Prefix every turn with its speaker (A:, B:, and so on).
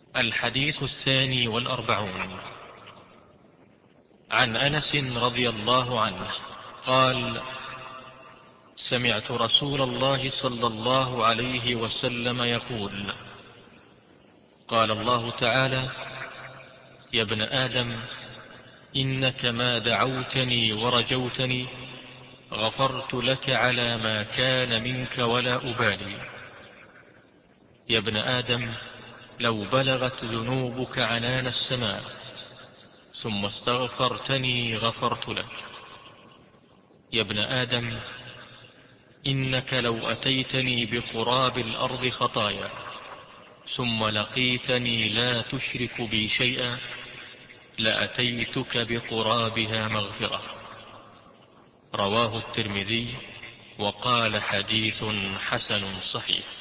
A: الحديث 42. عن أنس رضي الله عنه قال: سمعت رسول الله صلى الله عليه وسلم يقول: قال الله تعالى: يا ابن آدم، إنك ما دعوتني ورجوتني غفرت لك على ما كان منك ولا أبالي. يا ابن آدم، لو بلغت ذنوبك عنان السماء ثم استغفرتني غفرت لك. يا ابن آدم، إنك لو أتيتني بقراب الأرض خطايا ثم لقيتني لا تشرك بي شيئا لأتيتك بقرابها مغفرة. رواه الترمذي وقال: حديث حسن صحيح.